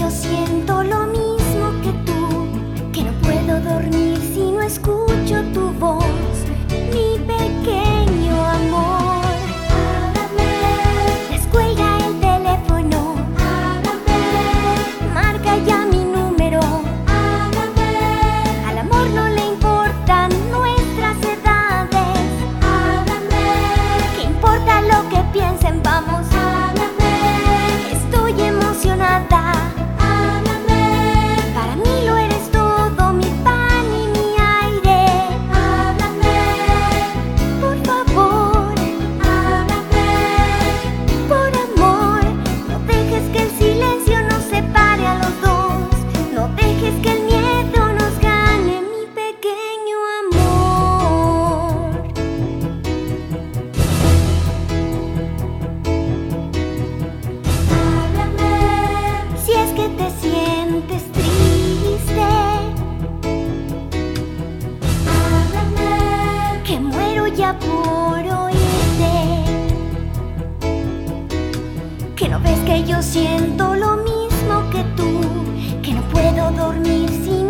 yo siento lo mismo que tú, que no puedo dormir si no escucho tu voz, mi pequeño amor. Háblame. Descuelga el teléfono. Háblame. Marca ya mi número. Háblame. Al amor no le importan nuestras edades. Háblame. ¿Qué importa lo que piensen? Vamos. Háblame. Estoy emocionada. Háblame. Para mí lo eres todo, mi pan y mi aire. Háblame. Por favor. Háblame. Por amor, no dejes que el silencio nos separe a los dos. No dejes que el miedo nos gane, mi pequeño amor. Háblame. Si es que te sientes triste, háblame. Que muero ya por oírte. Que no ves que yo siento lo mismo que tú, que no puedo dormir sin